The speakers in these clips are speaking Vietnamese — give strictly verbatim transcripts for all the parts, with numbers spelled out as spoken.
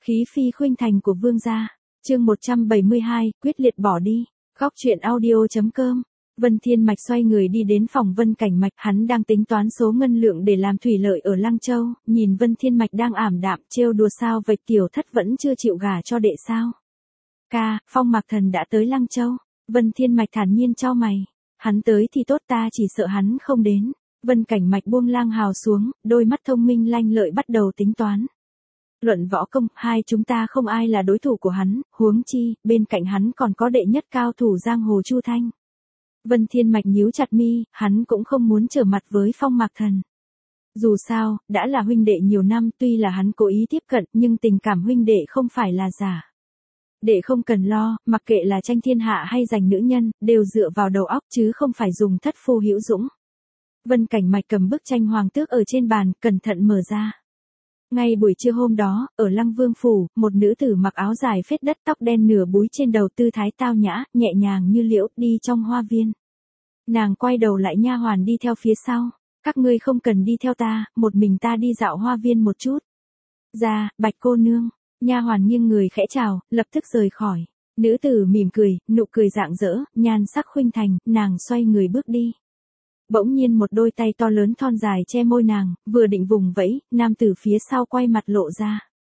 Khí phi khuynh thành của vương gia. Chương một trăm bảy mươi hai, quyết liệt bỏ đi. Góc truyện audio chấm com. Vân Thiên Mạch xoay người đi đến phòng Vân Cảnh Mạch, hắn đang tính toán số ngân lượng để làm thủy lợi ở Lăng Châu, nhìn Vân Thiên Mạch đang ảm đạm, trêu đùa sao vậy, tiểu thất vẫn chưa chịu gả cho đệ sao? Ca, Phong Mạc Thần đã tới Lăng Châu. Vân Thiên Mạch thản nhiên chau mày. Hắn tới thì tốt, ta chỉ sợ hắn không đến. Vân Cảnh Mạch buông lang hào xuống, đôi mắt thông minh lanh lợi bắt đầu tính toán. Luận võ công, hai chúng ta không ai là đối thủ của hắn, huống chi, bên cạnh hắn còn có đệ nhất cao thủ giang hồ Chu Thanh. Vân Thiên Mạch nhíu chặt mi, hắn cũng không muốn trở mặt với Phong Mạc Thần. Dù sao, đã là huynh đệ nhiều năm, tuy là hắn cố ý tiếp cận, nhưng tình cảm huynh đệ không phải là giả. Đệ không cần lo, mặc kệ là tranh thiên hạ hay giành nữ nhân, đều dựa vào đầu óc chứ không phải dùng thất phu hữu dũng. Vân Cảnh Mạch cầm bức tranh hoàng tước ở trên bàn, cẩn thận mở ra. Ngay buổi trưa hôm đó, ở Lăng Vương Phủ, một nữ tử mặc áo dài phết đất, tóc đen nửa búi trên đầu, tư thái tao nhã, nhẹ nhàng như liễu, đi trong hoa viên. Nàng quay đầu lại, nha hoàn đi theo phía sau. Các ngươi không cần đi theo ta, một mình ta đi dạo hoa viên một chút. Ra, Bạch cô nương. Nha hoàn nghiêng người khẽ chào, lập tức rời khỏi. Nữ tử mỉm cười, nụ cười rạng rỡ, nhan sắc khuynh thành, nàng xoay người bước đi. Bỗng nhiên một đôi tay to lớn thon dài che môi nàng, vừa định vùng vẫy, nam tử phía sau quay mặt lộ ra.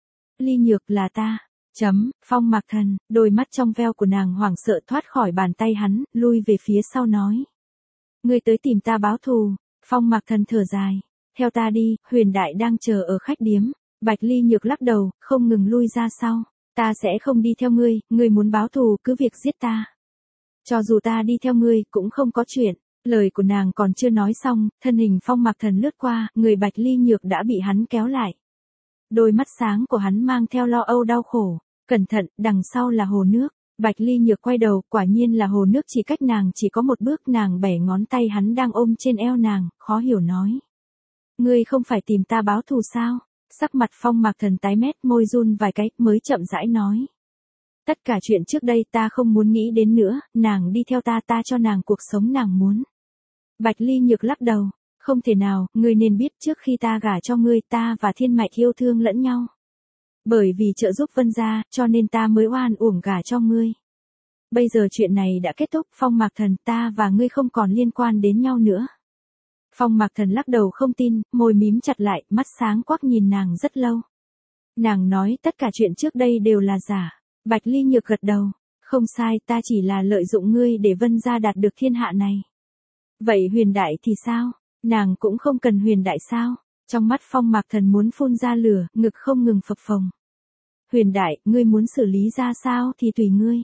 Ly Nhược, là ta. Chấm, Phong Mạc Thần. Đôi mắt trong veo của nàng hoảng sợ thoát khỏi bàn tay hắn, lui về phía sau nói. Ngươi tới tìm ta báo thù. Phong Mạc Thần thở dài. Theo ta đi, Huyền Đại đang chờ ở khách điếm. Bạch Ly Nhược lắc đầu, không ngừng lui ra sau. Ta sẽ không đi theo ngươi, ngươi muốn báo thù cứ việc giết ta. Cho dù ta đi theo ngươi, cũng không có chuyện. Lời của nàng còn chưa nói xong, thân hình Phong Mạc Thần lướt qua, người Bạch Ly Nhược đã bị hắn kéo lại. Đôi mắt sáng của hắn mang theo lo âu đau khổ. Cẩn thận, đằng sau là hồ nước. Bạch Ly Nhược quay đầu, quả nhiên là hồ nước, chỉ cách nàng chỉ có một bước, nàng bẻ ngón tay hắn đang ôm trên eo nàng, khó hiểu nói. Ngươi không phải tìm ta báo thù sao? Sắc mặt Phong Mạc Thần tái mét, môi run vài cái, mới chậm rãi nói. Tất cả chuyện trước đây ta không muốn nghĩ đến nữa, nàng đi theo ta, ta cho nàng cuộc sống nàng muốn. Bạch Ly Nhược lắc đầu, không thể nào, ngươi nên biết trước khi ta gả cho ngươi, ta và Thiên Mạch yêu thương lẫn nhau. Bởi vì trợ giúp Vân gia, cho nên ta mới oan uổng gả cho ngươi. Bây giờ chuyện này đã kết thúc, Phong Mạc Thần, ta và ngươi không còn liên quan đến nhau nữa. Phong Mạc Thần lắc đầu không tin, môi mím chặt lại, mắt sáng quắc nhìn nàng rất lâu. Nàng nói tất cả chuyện trước đây đều là giả. Bạch Ly Nhược gật đầu, không sai, ta chỉ là lợi dụng ngươi để Vân gia đạt được thiên hạ này. Vậy Huyền Đại thì sao? Nàng cũng không cần Huyền Đại sao? Trong mắt Phong Mạc Thần muốn phun ra lửa, ngực không ngừng phập phồng. Huyền Đại, ngươi muốn xử lý ra sao thì tùy ngươi.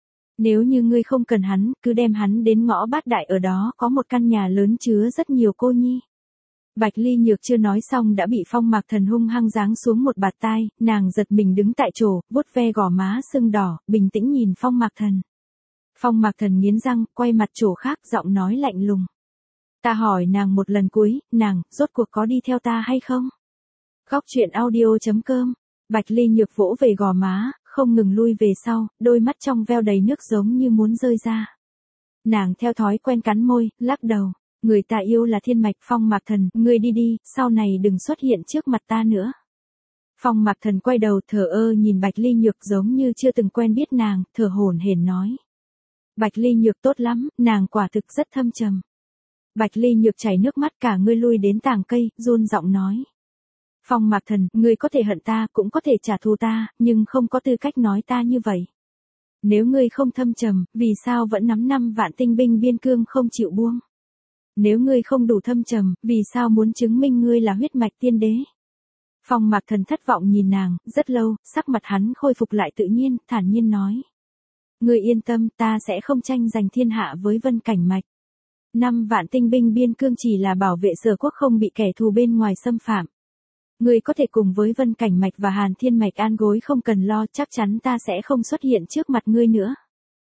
Nếu như ngươi không cần hắn, cứ đem hắn đến ngõ Bát Đại, ở đó có một căn nhà lớn chứa rất nhiều cô nhi. Bạch Ly Nhược chưa nói xong đã bị Phong Mạc Thần hung hăng giáng xuống một bạt tai, nàng giật mình đứng tại chỗ, vuốt ve gò má sưng đỏ, bình tĩnh nhìn Phong Mạc Thần. Phong Mạc Thần nghiến răng, quay mặt chỗ khác, giọng nói lạnh lùng. Ta hỏi nàng một lần cuối, nàng, rốt cuộc có đi theo ta hay không? Góc truyện audio chấm com. Bạch Ly Nhược vỗ về gò má, không ngừng lui về sau, đôi mắt trong veo đầy nước giống như muốn rơi ra. Nàng theo thói quen cắn môi, lắc đầu. Người ta yêu là Thiên Mạch. Phong Mạc Thần, ngươi đi đi, sau này đừng xuất hiện trước mặt ta nữa. Phong Mạc Thần quay đầu thờ ơ nhìn Bạch Ly Nhược giống như chưa từng quen biết nàng, thở hổn hển nói. Bạch Ly Nhược tốt lắm, nàng quả thực rất thâm trầm. Bạch Ly Nhược chảy nước mắt, cả người lui đến tàng cây, run giọng nói. Phong Mạc Thần, ngươi có thể hận ta, cũng có thể trả thù ta, nhưng không có tư cách nói ta như vậy. Nếu ngươi không thâm trầm, vì sao vẫn nắm năm vạn tinh binh biên cương không chịu buông? Nếu ngươi không đủ thâm trầm, vì sao muốn chứng minh ngươi là huyết mạch tiên đế? Phong Mạc Thần thất vọng nhìn nàng, rất lâu, sắc mặt hắn khôi phục lại tự nhiên, thản nhiên nói. Ngươi yên tâm, ta sẽ không tranh giành thiên hạ với Vân Cảnh Mạch. Năm vạn tinh binh biên cương chỉ là bảo vệ Sở quốc không bị kẻ thù bên ngoài xâm phạm. Ngươi có thể cùng với Vân Cảnh Mạch và Hàn Thiên Mạch an gối không cần lo, chắc chắn ta sẽ không xuất hiện trước mặt ngươi nữa.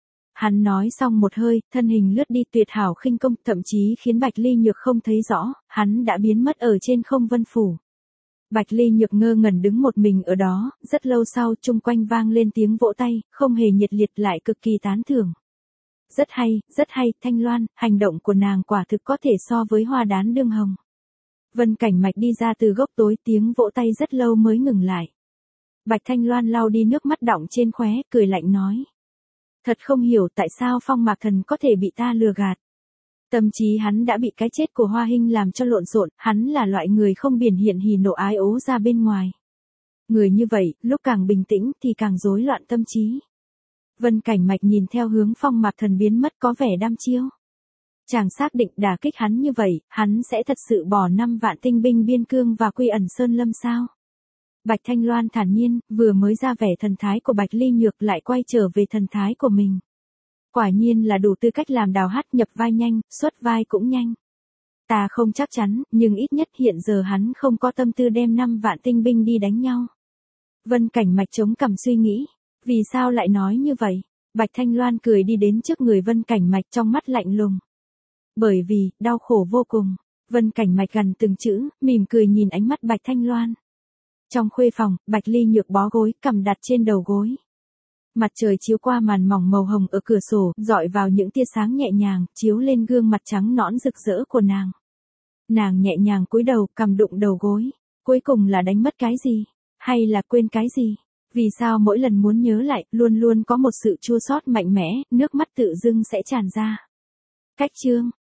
Hắn nói xong một hơi, thân hình lướt đi tuyệt hảo khinh công, thậm chí khiến Bạch Ly Nhược không thấy rõ, hắn đã biến mất ở trên không vân phủ. Bạch Ly Nhược ngơ ngẩn đứng một mình ở đó, rất lâu sau chung quanh vang lên tiếng vỗ tay, không hề nhiệt liệt lại cực kỳ tán thưởng. Rất hay, rất hay, Thanh Loan, hành động của nàng quả thực có thể so với hoa đán đương hồng. Vân Cảnh Mạch đi ra từ gốc tối, tiếng vỗ tay rất lâu mới ngừng lại. Bạch Thanh Loan lau đi nước mắt đọng trên khóe, cười lạnh nói. Thật không hiểu tại sao Phong Mạc Thần có thể bị ta lừa gạt. Tâm trí hắn đã bị cái chết của Hoa Hinh làm cho lộn xộn, hắn là loại người không biển hiện hỉ nộ ái ố ra bên ngoài. Người như vậy, lúc càng bình tĩnh thì càng rối loạn tâm trí. Vân Cảnh Mạch nhìn theo hướng Phong Mạc Thần biến mất có vẻ đăm chiêu. Chàng xác định đả kích hắn như vậy, hắn sẽ thật sự bỏ năm vạn tinh binh biên cương và quy ẩn Sơn Lâm sao? Bạch Thanh Loan thản nhiên, vừa mới ra vẻ thần thái của Bạch Ly Nhược lại quay trở về thần thái của mình. Quả nhiên là đủ tư cách làm đào hát, nhập vai nhanh, xuất vai cũng nhanh. Ta không chắc chắn, nhưng ít nhất hiện giờ hắn không có tâm tư đem năm vạn tinh binh đi đánh nhau. Vân Cảnh Mạch chống cằm suy nghĩ, vì sao lại nói như vậy? Bạch Thanh Loan cười đi đến trước người Vân Cảnh Mạch trong mắt lạnh lùng. Bởi vì, đau khổ vô cùng. Vân Cảnh Mạch gần từng chữ, mỉm cười nhìn ánh mắt Bạch Thanh Loan. Trong khuê phòng, Bạch Ly Nhược bó gối, cầm đặt trên đầu gối. Mặt trời chiếu qua màn mỏng màu hồng ở cửa sổ, dọi vào những tia sáng nhẹ nhàng, chiếu lên gương mặt trắng nõn rực rỡ của nàng. Nàng nhẹ nhàng cúi đầu, cầm đụng đầu gối. Cuối cùng là đánh mất cái gì? Hay là quên cái gì? Vì sao mỗi lần muốn nhớ lại, luôn luôn có một sự chua xót mạnh mẽ, nước mắt tự dưng sẽ tràn ra. Cách chương